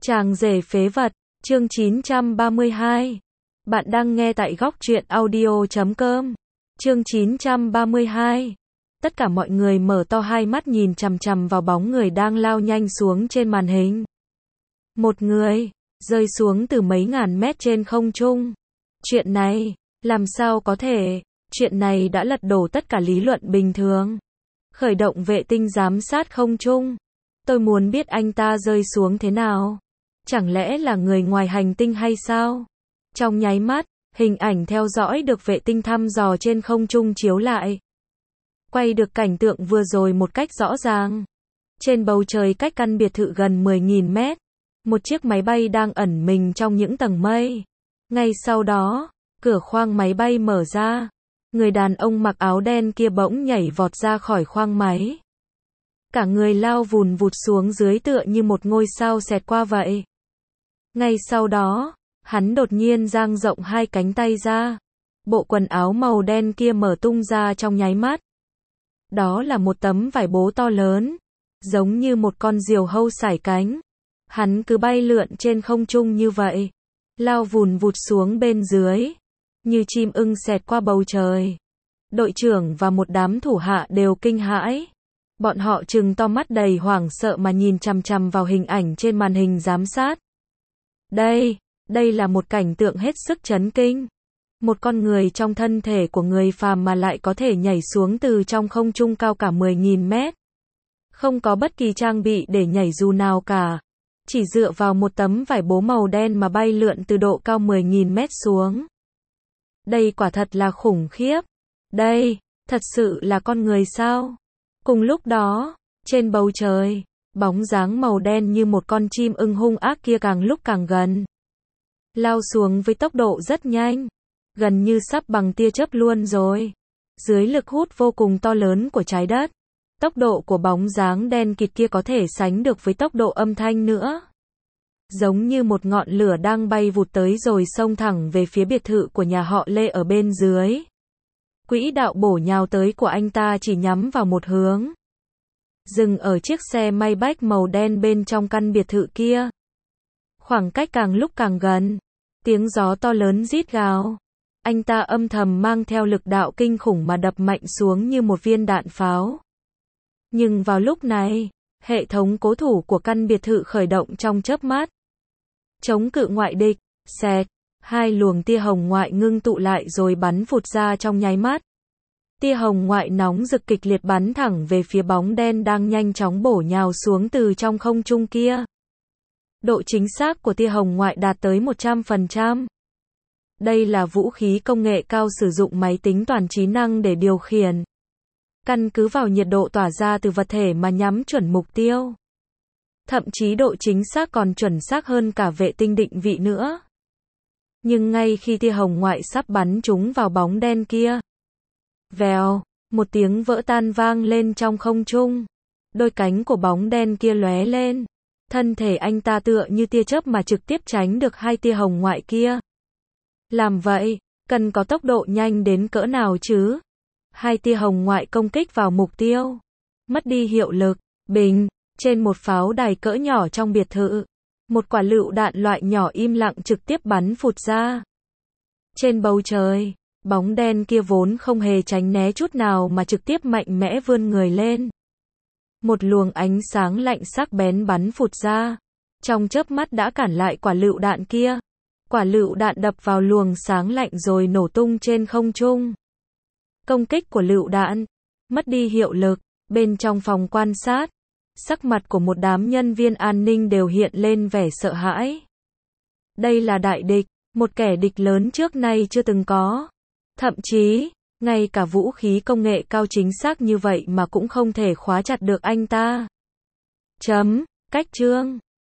Chàng rể phế vật, chương 932. Bạn đang nghe tại góc truyện audio.com. Chương 932. Tất cả mọi người mở to hai mắt nhìn chằm chằm vào bóng người đang lao nhanh xuống trên màn hình. Một người, rơi xuống từ mấy ngàn mét trên không trung. Chuyện này, làm sao có thể, chuyện này đã lật đổ tất cả lý luận bình thường. Khởi động vệ tinh giám sát không trung. Tôi muốn biết anh ta rơi xuống thế nào. Chẳng lẽ là người ngoài hành tinh hay sao? Trong nháy mắt, hình ảnh theo dõi được vệ tinh thăm dò trên không trung chiếu lại. Quay được cảnh tượng vừa rồi một cách rõ ràng. Trên bầu trời cách căn biệt thự gần 10.000 mét, một chiếc máy bay đang ẩn mình trong những tầng mây. Ngay sau đó, cửa khoang máy bay mở ra. Người đàn ông mặc áo đen kia bỗng nhảy vọt ra khỏi khoang máy. Cả người lao vùn vụt xuống dưới tựa như một ngôi sao xẹt qua vậy. Ngay sau đó, hắn đột nhiên dang rộng hai cánh tay ra. Bộ quần áo màu đen kia mở tung ra trong nháy mắt. Đó là một tấm vải bố to lớn, giống như một con diều hâu sải cánh. Hắn cứ bay lượn trên không trung như vậy, lao vùn vụt xuống bên dưới, như chim ưng xẹt qua bầu trời. Đội trưởng và một đám thủ hạ đều kinh hãi. Bọn họ trừng to mắt đầy hoảng sợ mà nhìn chằm chằm vào hình ảnh trên màn hình giám sát. Đây là một cảnh tượng hết sức chấn kinh. Một con người trong thân thể của người phàm mà lại có thể nhảy xuống từ trong không trung cao cả 10.000 mét. Không có bất kỳ trang bị để nhảy dù nào cả. Chỉ dựa vào một tấm vải bố màu đen mà bay lượn từ độ cao 10.000 mét xuống. Đây quả thật là khủng khiếp. Đây, thật sự là con người sao? Cùng lúc đó, trên bầu trời, bóng dáng màu đen như một con chim ưng hung ác kia càng lúc càng gần. Lao xuống với tốc độ rất nhanh, gần như sắp bằng tia chớp luôn rồi. Dưới lực hút vô cùng to lớn của trái đất, tốc độ của bóng dáng đen kịt kia có thể sánh được với tốc độ âm thanh nữa. Giống như một ngọn lửa đang bay vụt tới rồi xông thẳng về phía biệt thự của nhà họ Lê ở bên dưới. Quỹ đạo bổ nhào tới của anh ta chỉ nhắm vào một hướng. Dừng ở chiếc xe Maybach màu đen bên trong căn biệt thự kia. Khoảng cách càng lúc càng gần. Tiếng gió to lớn rít gào. Anh ta âm thầm mang theo lực đạo kinh khủng mà đập mạnh xuống như một viên đạn pháo. Nhưng vào lúc này, hệ thống cố thủ của căn biệt thự khởi động trong chớp mắt. Chống cự ngoại địch, xẹt. Hai luồng tia hồng ngoại ngưng tụ lại rồi bắn phụt ra trong nháy mắt. Tia hồng ngoại nóng rực kịch liệt bắn thẳng về phía bóng đen đang nhanh chóng bổ nhào xuống từ trong không trung kia. Độ chính xác của tia hồng ngoại đạt tới 100%. Đây là vũ khí công nghệ cao sử dụng máy tính toàn trí năng để điều khiển. Căn cứ vào nhiệt độ tỏa ra từ vật thể mà nhắm chuẩn mục tiêu. Thậm chí độ chính xác còn chuẩn xác hơn cả vệ tinh định vị nữa. Nhưng ngay khi tia hồng ngoại sắp bắn trúng vào bóng đen kia, vèo, một tiếng vỡ tan vang lên trong không trung. Đôi cánh của bóng đen kia lóe lên. Thân thể anh ta tựa như tia chớp mà trực tiếp tránh được hai tia hồng ngoại kia. Làm vậy, cần có tốc độ nhanh đến cỡ nào chứ? Hai tia hồng ngoại công kích vào mục tiêu. Mất đi hiệu lực, bình, trên một pháo đài cỡ nhỏ trong biệt thự. Một quả lựu đạn loại nhỏ im lặng trực tiếp bắn phụt ra. Trên bầu trời, bóng đen kia vốn không hề tránh né chút nào mà trực tiếp mạnh mẽ vươn người lên. Một luồng ánh sáng lạnh sắc bén bắn phụt ra. Trong chớp mắt đã cản lại quả lựu đạn kia. Quả lựu đạn đập vào luồng sáng lạnh rồi nổ tung trên không trung. Công kích của lựu đạn mất đi hiệu lực. Bên trong phòng quan sát, sắc mặt của một đám nhân viên an ninh đều hiện lên vẻ sợ hãi. Đây là đại địch, một kẻ địch lớn trước nay chưa từng có. Thậm chí, ngay cả vũ khí công nghệ cao chính xác như vậy mà cũng không thể khóa chặt được anh ta. Cách chương